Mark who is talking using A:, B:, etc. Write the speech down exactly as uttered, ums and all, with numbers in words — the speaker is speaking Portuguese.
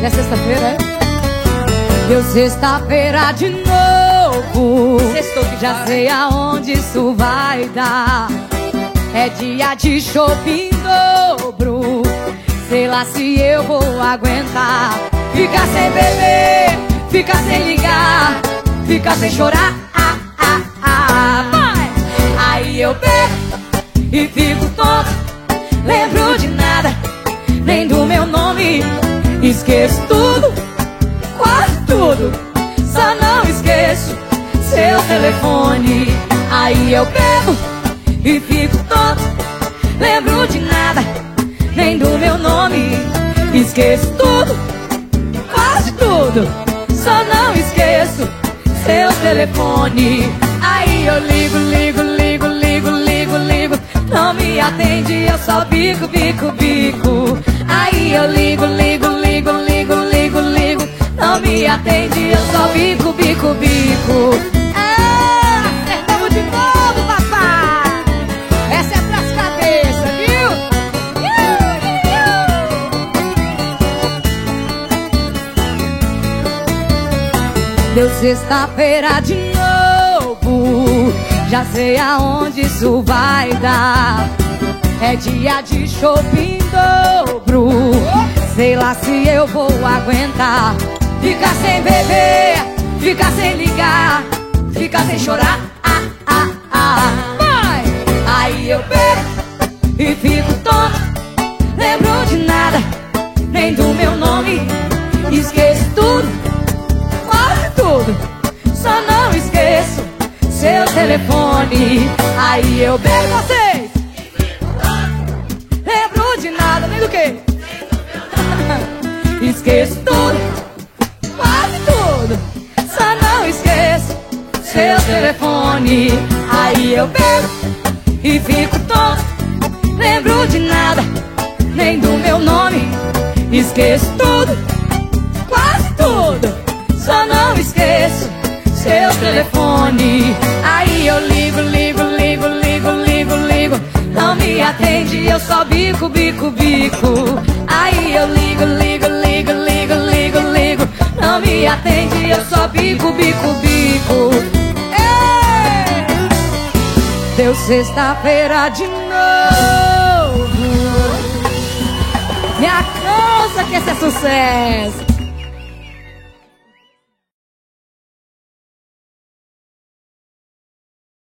A: é sexta-feira, é? Deu sexta-feira de novo.
B: Sextou que
A: já
B: vai.
A: sei aonde isso vai dar. É dia de shopping dobro. Sei lá se eu vou aguentar. Ficar sem beber, ficar sem ligar, ficar sem chorar. Ah, ah, ah. Vai! Aí eu bebo e fico tonto. Lembro de nada, nem do meu nome. Esqueço tudo, quase tudo. Só não esqueço seu telefone. Aí eu bebo e fico tonto. Lembro de nada, nem do meu nome. Esqueço tudo, quase tudo. Só não esqueço seu telefone. Aí eu ligo, ligo, ligo, ligo, ligo, ligo. Não me atende, eu só bico, bico, bico. Aí eu ligo, ligo, ligo, ligo, ligo, ligo. Não me atende, eu só bico, bico, bico. Ah, acertamos de novo, papai. Essa é pras cabeças, viu? Deu sexta-feira de novo. Já sei aonde isso vai dar. É dia de shopping dobro. Sei lá se eu vou aguentar. Ficar sem beber, ficar sem ligar, ficar sem chorar. Ah, ah, ah. Vai! Aí eu bebo e fico tonto. Lembro de nada, nem do meu nome. Esqueço tudo, quase tudo. Só não esqueço seu telefone. Aí eu bebo vocês. Lembro de nada, nem do que? Esqueço tudo, quase tudo. Só não esqueço seu telefone. Aí eu bebo e fico tonto. Lembro de nada, nem do meu nome. Esqueço tudo, quase tudo. Só não esqueço seu telefone. Aí eu ligo, ligo, ligo, ligo, ligo, ligo. Não me atende, eu só bico, bico, bico. Aí eu ligo, ligo, ligo, ligo, ligo, ligo. Não me atende, eu só bico, bico, bico. Ei! Deu sexta-feira de novo. Me alcança que esse é sucesso.